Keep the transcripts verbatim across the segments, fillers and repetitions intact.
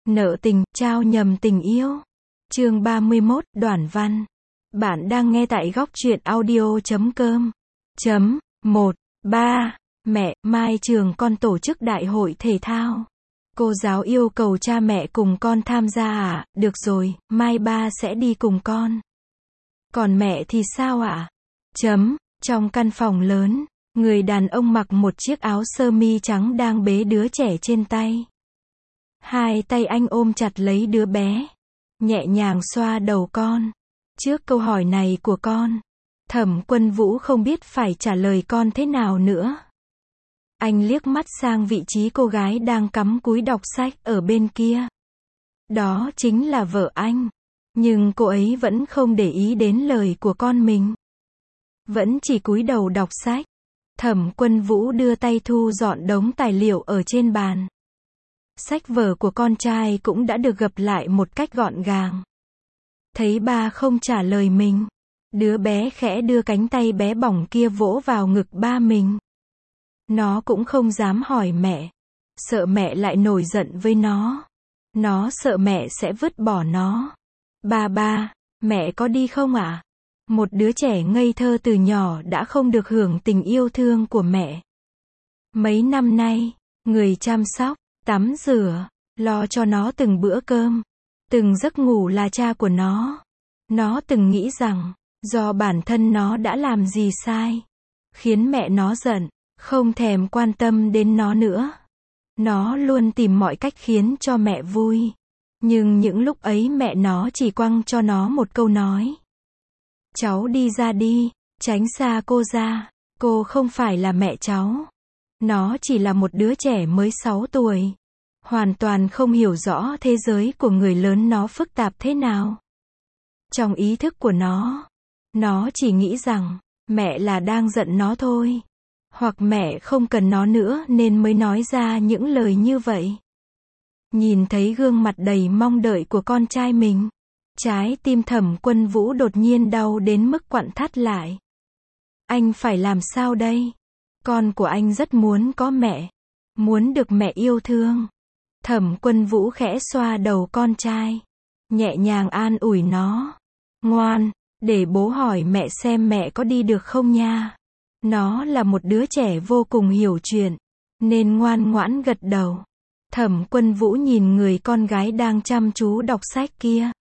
Nợ tình, trao nhầm tình yêu. Chương ba mươi mốt, Đoản văn. Bạn đang nghe tại góc truyện audio chấm com. Chấm, một, ba. Mẹ, mai trường con tổ chức đại hội thể thao. Cô giáo yêu cầu cha mẹ cùng con tham gia à? Được rồi, mai ba sẽ đi cùng con. Còn mẹ thì sao ạ? Chấm, trong căn phòng lớn, người đàn ông mặc một chiếc áo sơ mi trắng đang bế đứa trẻ trên tay. Hai tay anh ôm chặt lấy đứa bé, nhẹ nhàng xoa đầu con. Trước câu hỏi này của con, Thẩm Quân Vũ không biết phải trả lời con thế nào nữa. Anh liếc mắt sang vị trí cô gái đang cắm cúi đọc sách ở bên kia. Đó chính là vợ anh. Nhưng cô ấy vẫn không để ý đến lời của con mình. Vẫn chỉ cúi đầu đọc sách. Thẩm Quân Vũ đưa tay thu dọn đống tài liệu ở trên bàn. Sách vở của con trai cũng đã được gập lại một cách gọn gàng. Thấy ba không trả lời mình, đứa bé khẽ đưa cánh tay bé bỏng kia vỗ vào ngực ba mình. Nó cũng không dám hỏi mẹ, sợ mẹ lại nổi giận với nó. Nó sợ mẹ sẽ vứt bỏ nó. Ba ba, mẹ có đi không ạ? À? Một đứa trẻ ngây thơ từ nhỏ đã không được hưởng tình yêu thương của mẹ. Mấy năm nay, người chăm sóc, tắm rửa, lo cho nó từng bữa cơm, từng giấc ngủ là cha của nó. Nó từng nghĩ rằng, do bản thân nó đã làm gì sai, khiến mẹ nó giận, không thèm quan tâm đến nó nữa. Nó luôn tìm mọi cách khiến cho mẹ vui. Nhưng những lúc ấy mẹ nó chỉ quăng cho nó một câu nói. Cháu đi ra đi, tránh xa cô ra, cô không phải là mẹ cháu. Nó chỉ là một đứa trẻ mới sáu tuổi. Hoàn toàn không hiểu rõ thế giới của người lớn nó phức tạp thế nào. Trong ý thức của nó, nó chỉ nghĩ rằng, mẹ là đang giận nó thôi. Hoặc mẹ không cần nó nữa nên mới nói ra những lời như vậy. Nhìn thấy gương mặt đầy mong đợi của con trai mình, trái tim Thẩm Quân Vũ đột nhiên đau đến mức quặn thắt lại. Anh phải làm sao đây? Con của anh rất muốn có mẹ, muốn được mẹ yêu thương. Thẩm Quân Vũ khẽ xoa đầu con trai, nhẹ nhàng an ủi nó. Ngoan, để bố hỏi mẹ xem mẹ có đi được không nha. Nó là một đứa trẻ vô cùng hiểu chuyện, nên ngoan ngoãn gật đầu. Thẩm Quân Vũ nhìn người con gái đang chăm chú đọc sách kia.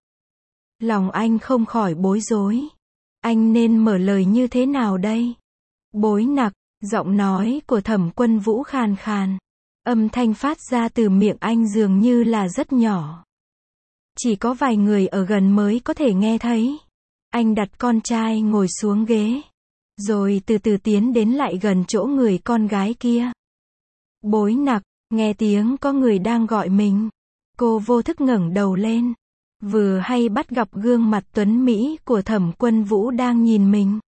Lòng anh không khỏi bối rối. Anh nên mở lời như thế nào đây? Bối nặc, giọng nói của Thẩm Quân Vũ khàn khàn. Âm thanh phát ra từ miệng anh dường như là rất nhỏ. Chỉ có vài người ở gần mới có thể nghe thấy. Anh đặt con trai ngồi xuống ghế, rồi từ từ tiến đến lại gần chỗ người con gái kia. Bối nặc, nghe tiếng có người đang gọi mình. Cô vô thức ngẩng đầu lên. Vừa hay bắt gặp gương mặt tuấn mỹ của Thẩm Quân Vũ đang nhìn mình.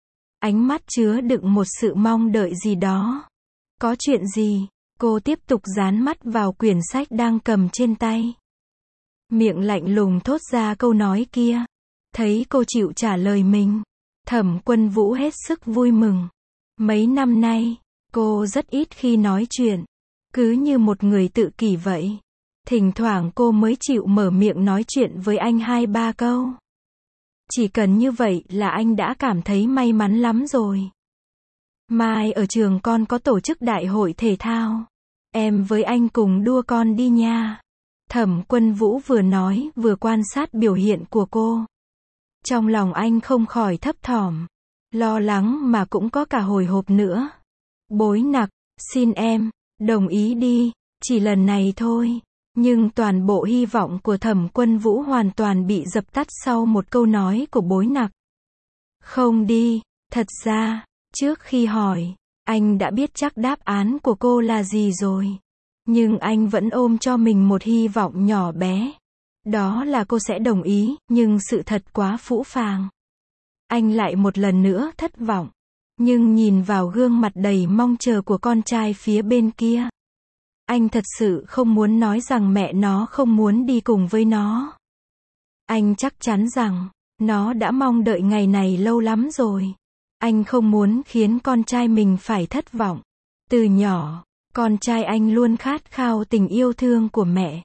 Ánh mắt chứa đựng một sự mong đợi gì đó. Có chuyện gì? Cô tiếp tục dán mắt vào quyển sách đang cầm trên tay. Miệng lạnh lùng thốt ra câu nói kia. Thấy cô chịu trả lời mình, Thẩm Quân Vũ hết sức vui mừng. Mấy năm nay, cô rất ít khi nói chuyện. Cứ như một người tự kỷ vậy. Thỉnh thoảng cô mới chịu mở miệng nói chuyện với anh hai ba câu. Chỉ cần như vậy là anh đã cảm thấy may mắn lắm rồi. Mai ở trường con có tổ chức đại hội thể thao. Em với anh cùng đua con đi nha. Thẩm Quân Vũ vừa nói vừa quan sát biểu hiện của cô. Trong lòng anh không khỏi thấp thỏm, lo lắng mà cũng có cả hồi hộp nữa. Bối nặc, xin em, đồng ý đi, chỉ lần này thôi. Nhưng toàn bộ hy vọng của Thẩm Quân Vũ hoàn toàn bị dập tắt sau một câu nói của bối nặc. Không đi, thật ra, trước khi hỏi, anh đã biết chắc đáp án của cô là gì rồi. Nhưng anh vẫn ôm cho mình một hy vọng nhỏ bé. Đó là cô sẽ đồng ý, nhưng sự thật quá phũ phàng. Anh lại một lần nữa thất vọng. Nhưng nhìn vào gương mặt đầy mong chờ của con trai phía bên kia, anh thật sự không muốn nói rằng mẹ nó không muốn đi cùng với nó. Anh chắc chắn rằng, nó đã mong đợi ngày này lâu lắm rồi. Anh không muốn khiến con trai mình phải thất vọng. Từ nhỏ, con trai anh luôn khát khao tình yêu thương của mẹ.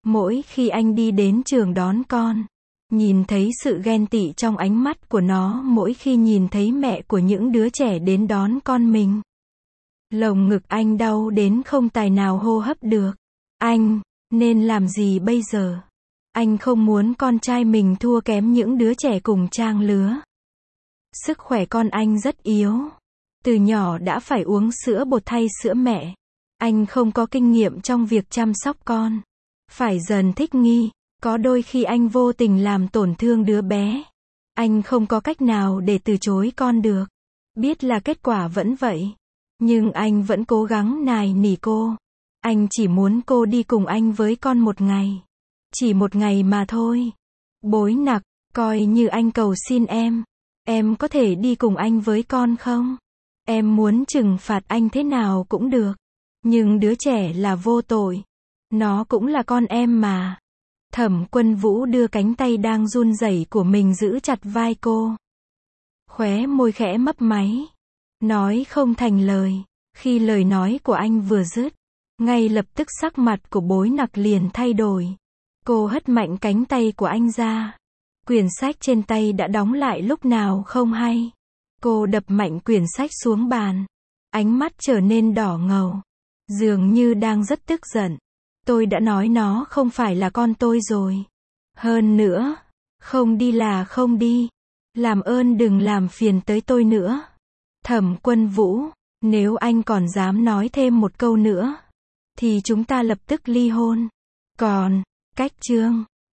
Mỗi khi anh đi đến trường đón con, nhìn thấy sự ghen tị trong ánh mắt của nó mỗi khi nhìn thấy mẹ của những đứa trẻ đến đón con mình. Lồng ngực anh đau đến không tài nào hô hấp được. Anh nên làm gì bây giờ? Anh không muốn con trai mình thua kém những đứa trẻ cùng trang lứa. Sức khỏe con anh rất yếu. Từ nhỏ đã phải uống sữa bột thay sữa mẹ. Anh không có kinh nghiệm trong việc chăm sóc con. Phải dần thích nghi. Có đôi khi anh vô tình làm tổn thương đứa bé. Anh không có cách nào để từ chối con được. Biết là kết quả vẫn vậy. Nhưng anh vẫn cố gắng nài nỉ cô. Anh chỉ muốn cô đi cùng anh với con một ngày. Chỉ một ngày mà thôi. Bối nặc, coi như anh cầu xin em. Em có thể đi cùng anh với con không? Em muốn trừng phạt anh thế nào cũng được. Nhưng đứa trẻ là vô tội. Nó cũng là con em mà. Thẩm Quân Vũ đưa cánh tay đang run rẩy của mình giữ chặt vai cô. Khóe môi khẽ mấp máy. Nói không thành lời. Khi lời nói của anh vừa dứt, ngay lập tức sắc mặt của Bối Nặc liền thay đổi. Cô hất mạnh cánh tay của anh ra. Quyển sách trên tay đã đóng lại lúc nào không hay. Cô đập mạnh quyển sách xuống bàn. Ánh mắt trở nên đỏ ngầu. Dường như đang rất tức giận. Tôi đã nói nó không phải là con tôi rồi. Hơn nữa, không đi là không đi. Làm ơn đừng làm phiền tới tôi nữa. Thẩm Quân Vũ, nếu anh còn dám nói thêm một câu nữa, thì chúng ta lập tức ly hôn. Còn, cách chương